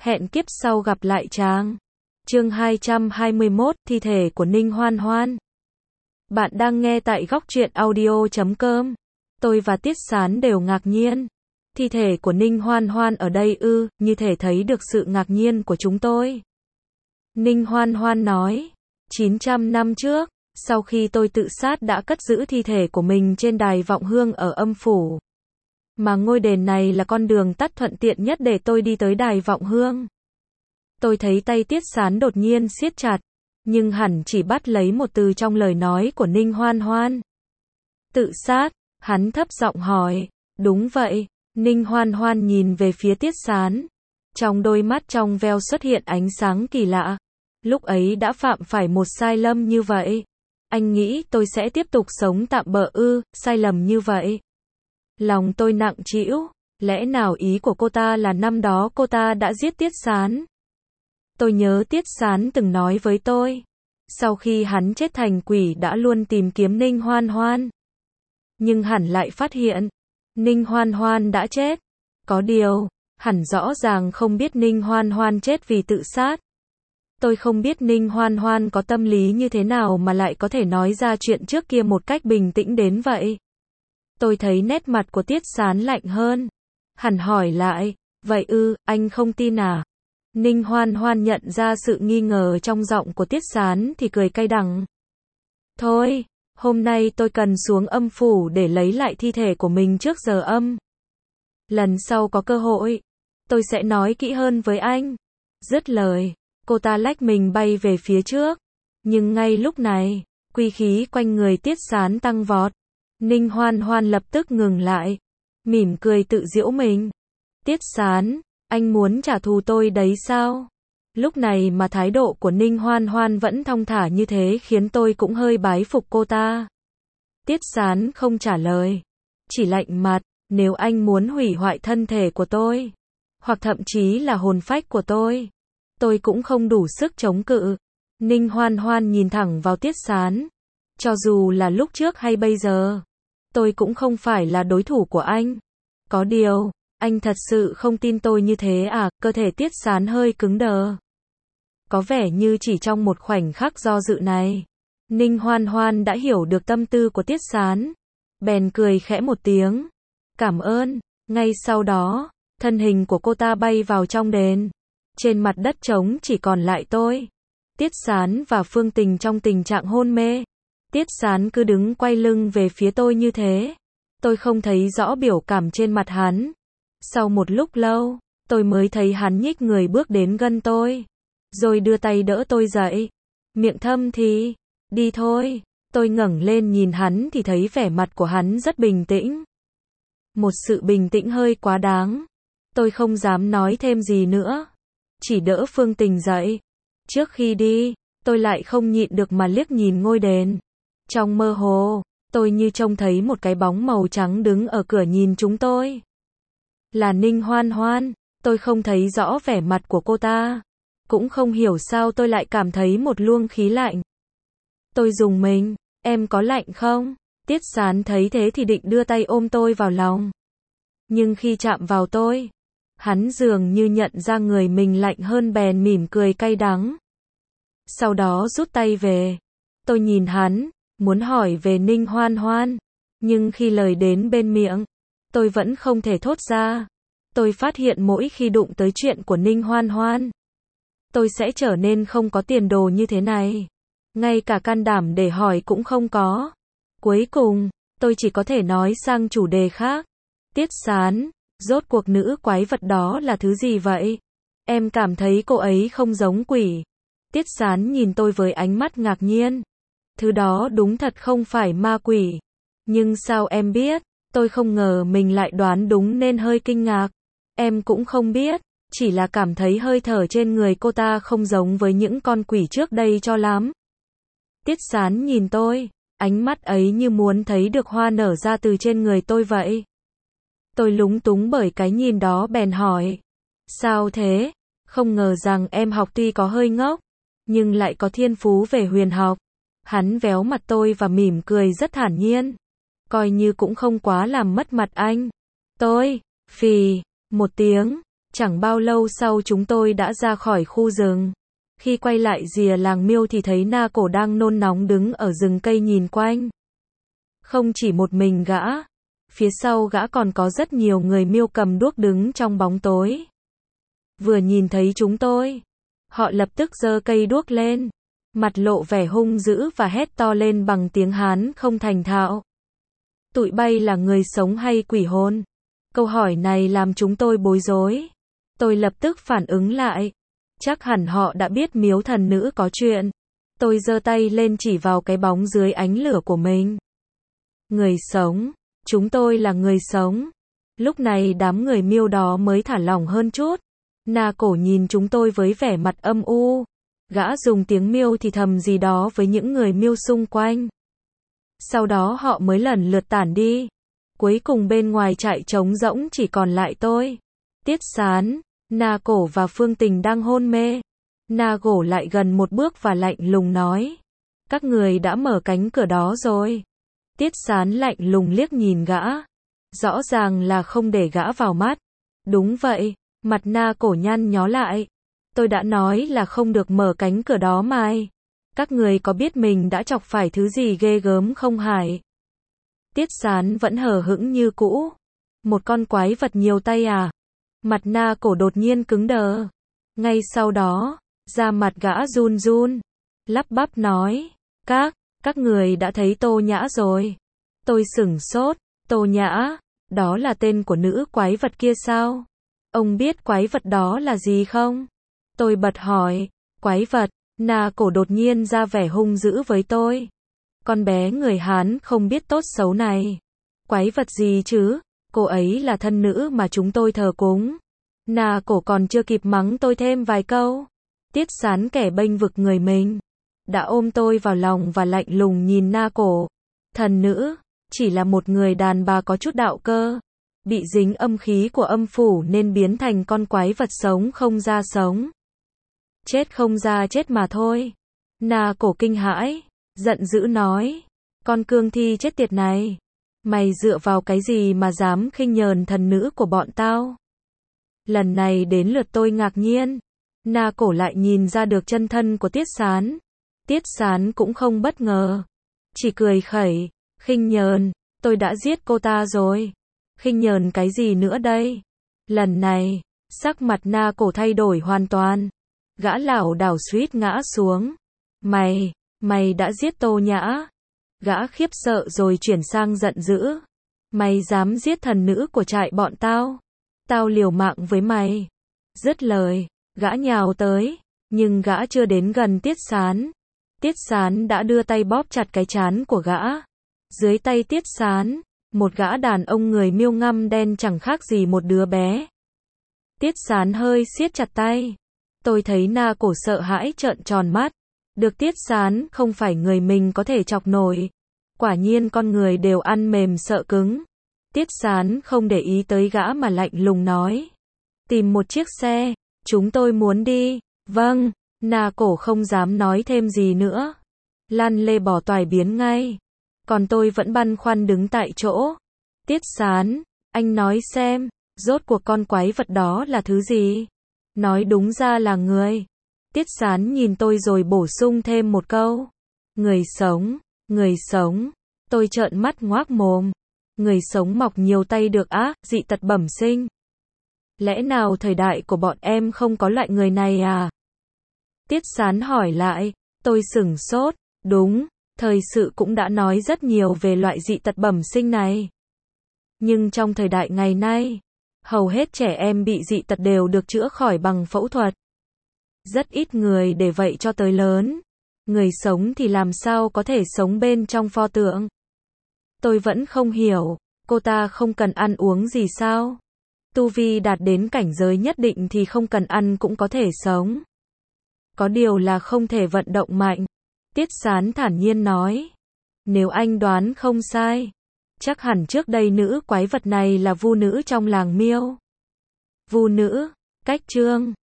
Hẹn kiếp sau gặp lại chàng. Chương 221, thi thể của Ninh Hoan Hoan. Bạn đang nghe tại góc truyện audio.com. Tôi và Tiết Sán đều ngạc nhiên. Thi thể của Ninh Hoan Hoan ở đây ư, như thể thấy được sự ngạc nhiên của chúng tôi. Ninh Hoan Hoan nói, 900 năm trước, sau khi tôi tự sát đã cất giữ thi thể của mình trên đài vọng hương ở âm phủ. Mà ngôi đền này là con đường tắt thuận tiện nhất để tôi đi tới đài vọng hương. Tôi thấy tay Tiết Sán đột nhiên siết chặt, nhưng hẳn chỉ bắt lấy một từ trong lời nói của Ninh Hoan Hoan. Tự sát, hắn thấp giọng hỏi. Đúng vậy. Ninh Hoan Hoan nhìn về phía Tiết Sán. Trong đôi mắt trong veo xuất hiện ánh sáng kỳ lạ. Lúc ấy đã phạm phải một sai lầm như vậy. Anh nghĩ tôi sẽ tiếp tục sống tạm bợ ư, sai lầm như vậy. Lòng tôi nặng trĩu, lẽ nào ý của cô ta là năm đó cô ta đã giết Tiết Sán? Tôi nhớ Tiết Sán từng nói với tôi, sau khi hắn chết thành quỷ đã luôn tìm kiếm Ninh Hoan Hoan. Nhưng hẳn lại phát hiện, Ninh Hoan Hoan đã chết. Có điều, hẳn rõ ràng không biết Ninh Hoan Hoan chết vì tự sát. Tôi không biết Ninh Hoan Hoan có tâm lý như thế nào mà lại có thể nói ra chuyện trước kia một cách bình tĩnh đến vậy. Tôi thấy nét mặt của Tiết Sán lạnh hơn. Hẳn hỏi lại, vậy ư, anh không tin à? Ninh Hoan Hoan nhận ra sự nghi ngờ trong giọng của Tiết Sán thì cười cay đắng. Thôi, hôm nay tôi cần xuống âm phủ để lấy lại thi thể của mình trước giờ âm. Lần sau có cơ hội, tôi sẽ nói kỹ hơn với anh. Dứt lời, cô ta lách mình bay về phía trước. Nhưng ngay lúc này, quy khí quanh người Tiết Sán tăng vọt. Ninh Hoan Hoan lập tức ngừng lại, mỉm cười tự giễu mình. Tiết Sán, anh muốn trả thù tôi đấy sao? Lúc này mà thái độ của Ninh Hoan Hoan vẫn thong thả như thế khiến tôi cũng hơi bái phục cô ta. Tiết Sán không trả lời, chỉ lạnh mặt, nếu anh muốn hủy hoại thân thể của tôi, hoặc thậm chí là hồn phách của tôi cũng không đủ sức chống cự. Ninh Hoan Hoan nhìn thẳng vào Tiết Sán. Cho dù là lúc trước hay bây giờ, tôi cũng không phải là đối thủ của anh. Có điều, anh thật sự không tin tôi như thế à? Cơ thể Tiết Sán hơi cứng đờ. Có vẻ như chỉ trong một khoảnh khắc do dự này, Ninh Hoan Hoan đã hiểu được tâm tư của Tiết Sán. Bèn cười khẽ một tiếng. Cảm ơn. Ngay sau đó, thân hình của cô ta bay vào trong đền. Trên mặt đất trống chỉ còn lại tôi, Tiết Sán và Phương Tình trong tình trạng hôn mê. Tiết Sán cứ đứng quay lưng về phía tôi như thế. Tôi không thấy rõ biểu cảm trên mặt hắn. Sau một lúc lâu, tôi mới thấy hắn nhích người bước đến gần tôi, rồi đưa tay đỡ tôi dậy. Miệng thâm thì, đi thôi. Tôi ngẩng lên nhìn hắn thì thấy vẻ mặt của hắn rất bình tĩnh. Một sự bình tĩnh hơi quá đáng. Tôi không dám nói thêm gì nữa, chỉ đỡ Phương Tình dậy. Trước khi đi, tôi lại không nhịn được mà liếc nhìn ngôi đền. Trong mơ hồ, tôi như trông thấy một cái bóng màu trắng đứng ở cửa nhìn chúng tôi. Là Ninh Hoan Hoan. Tôi không thấy rõ vẻ mặt của cô ta. Cũng không hiểu sao tôi lại cảm thấy một luồng khí lạnh. Tôi rùng mình. Em có lạnh không? Tiết Sán thấy thế thì định đưa tay ôm tôi vào lòng. Nhưng khi chạm vào tôi, hắn dường như nhận ra người mình lạnh hơn bèn mỉm cười cay đắng. Sau đó rút tay về. Tôi nhìn hắn, muốn hỏi về Ninh Hoan Hoan. Nhưng khi lời đến bên miệng, tôi vẫn không thể thốt ra. Tôi phát hiện mỗi khi đụng tới chuyện của Ninh Hoan Hoan, tôi sẽ trở nên không có tiền đồ như thế này. Ngay cả can đảm để hỏi cũng không có. Cuối cùng, tôi chỉ có thể nói sang chủ đề khác. Tiết Sán, rốt cuộc nữ quái vật đó là thứ gì vậy? Em cảm thấy cô ấy không giống quỷ. Tiết Sán nhìn tôi với ánh mắt ngạc nhiên. Thứ đó đúng thật không phải ma quỷ. Nhưng sao em biết? Tôi không ngờ mình lại đoán đúng nên hơi kinh ngạc. Em cũng không biết, chỉ là cảm thấy hơi thở trên người cô ta không giống với những con quỷ trước đây cho lắm. Tiết Sán nhìn tôi, ánh mắt ấy như muốn thấy được hoa nở ra từ trên người tôi vậy. Tôi lúng túng bởi cái nhìn đó bèn hỏi. Sao thế? Không ngờ rằng em học tuy có hơi ngốc, nhưng lại có thiên phú về huyền học. Hắn véo mặt tôi và mỉm cười rất thản nhiên. Coi như cũng không quá làm mất mặt anh. Tôi, phì, một tiếng, Chẳng bao lâu sau chúng tôi đã ra khỏi khu rừng. Khi quay lại rìa làng Miêu thì thấy Na Cổ đang nôn nóng đứng ở rừng cây nhìn quanh. Không chỉ một mình gã, phía sau gã còn có rất nhiều người Miêu cầm đuốc đứng trong bóng tối. Vừa nhìn thấy chúng tôi, họ lập tức giơ cây đuốc lên, mặt lộ vẻ hung dữ và hét to lên bằng tiếng Hán không thành thạo. Tụi bay là người sống hay quỷ hồn? Câu hỏi này làm chúng tôi bối rối. Tôi lập tức phản ứng lại. Chắc hẳn họ đã biết Miếu thần nữ có chuyện. Tôi giơ tay lên chỉ vào cái bóng dưới ánh lửa của mình. Người sống. Chúng tôi là người sống. Lúc này đám người Miêu đó mới thả lỏng hơn chút. Na Cổ nhìn chúng tôi với vẻ mặt âm u. Gã dùng tiếng Miêu thì thầm gì đó với những người Miêu xung quanh. Sau đó họ mới lần lượt tản đi. Cuối cùng bên ngoài trại trống rỗng chỉ còn lại tôi, Tiết Sán, Na Cổ và Phương Tình đang hôn mê. Na Cổ lại gần một bước và lạnh lùng nói. Các người đã mở cánh cửa đó rồi. Tiết Sán lạnh lùng liếc nhìn gã. Rõ ràng là không để gã vào mắt. Đúng vậy, mặt Na Cổ nhăn nhó lại. Tôi đã nói là không được mở cánh cửa đó mà. Các người có biết mình đã chọc phải thứ gì ghê gớm không hả? Tiết Sán vẫn hờ hững như cũ. Một con quái vật nhiều tay à? Mặt Na Cổ đột nhiên cứng đờ. Ngay sau đó, da mặt gã run run, lắp bắp nói, các người đã thấy Tô Nhã rồi. Tôi sửng sốt, Tô Nhã, đó là tên của nữ quái vật kia sao? Ông biết quái vật đó là gì không? Tôi bật hỏi, quái vật, Na Cổ đột nhiên ra vẻ hung dữ với tôi. Con bé người Hán không biết tốt xấu này. Quái vật gì chứ? Cô ấy là thân nữ mà chúng tôi thờ cúng. Na Cổ còn chưa kịp mắng tôi thêm vài câu. Tiết Sán kẻ bênh vực người mình, đã ôm tôi vào lòng và lạnh lùng nhìn Na Cổ. Thần nữ, chỉ là một người đàn bà có chút đạo cơ. Bị dính âm khí của âm phủ nên biến thành con quái vật sống không ra sống. Chết không ra chết mà thôi. Na Cổ kinh hãi, giận dữ nói. Con cương thi chết tiệt này. Mày dựa vào cái gì mà dám khinh nhờn thần nữ của bọn tao? Lần này đến lượt tôi ngạc nhiên. Na Cổ lại nhìn ra được chân thân của Tiết Sán. Tiết Sán cũng không bất ngờ. Chỉ cười khẩy. Khinh nhờn, tôi đã giết cô ta rồi. Khinh nhờn cái gì nữa đây? Lần này, sắc mặt Na Cổ thay đổi hoàn toàn. Gã lảo đảo suýt ngã xuống. Mày đã giết Tô Nhã. Gã khiếp sợ rồi chuyển sang giận dữ. Mày dám giết thần nữ của trại bọn tao? Tao liều mạng với mày. Dứt lời, gã nhào tới, nhưng gã chưa đến gần Tiết Sán. Tiết Sán đã đưa tay bóp chặt cái trán của gã. Dưới tay Tiết Sán, một gã đàn ông người Miêu ngăm đen chẳng khác gì một đứa bé. Tiết Sán hơi siết chặt tay. Tôi thấy Na Cổ sợ hãi trợn tròn mắt. Được Tiết Sán không phải người mình có thể chọc nổi. Quả nhiên con người đều ăn mềm sợ cứng. Tiết Sán không để ý tới gã mà lạnh lùng nói. Tìm một chiếc xe, chúng tôi muốn đi. Vâng, Na Cổ không dám nói thêm gì nữa. Lăn lê bỏ toài biến ngay. Còn tôi vẫn băn khoăn đứng tại chỗ. Tiết Sán, anh nói xem, rốt cuộc con quái vật đó là thứ gì? Nói đúng ra là người. Tiết Sán nhìn tôi rồi bổ sung thêm một câu. Người sống. Tôi trợn mắt ngoác mồm. Người sống mọc nhiều tay được á, dị tật bẩm sinh. Lẽ nào thời đại của bọn em không có loại người này à? Tiết Sán hỏi lại, tôi sửng sốt, đúng, thời sự cũng đã nói rất nhiều về loại dị tật bẩm sinh này. Nhưng trong thời đại ngày nay, hầu hết trẻ em bị dị tật đều được chữa khỏi bằng phẫu thuật. Rất ít người để vậy cho tới lớn. Người sống thì làm sao có thể sống bên trong pho tượng? Tôi vẫn không hiểu, cô ta không cần ăn uống gì sao? Tu vi đạt đến cảnh giới nhất định thì không cần ăn cũng có thể sống. Có điều là không thể vận động mạnh. Tiết Sán thản nhiên nói. Nếu anh đoán không sai, chắc hẳn trước đây nữ quái vật này là vu nữ trong làng Miêu. Vu nữ, cách chương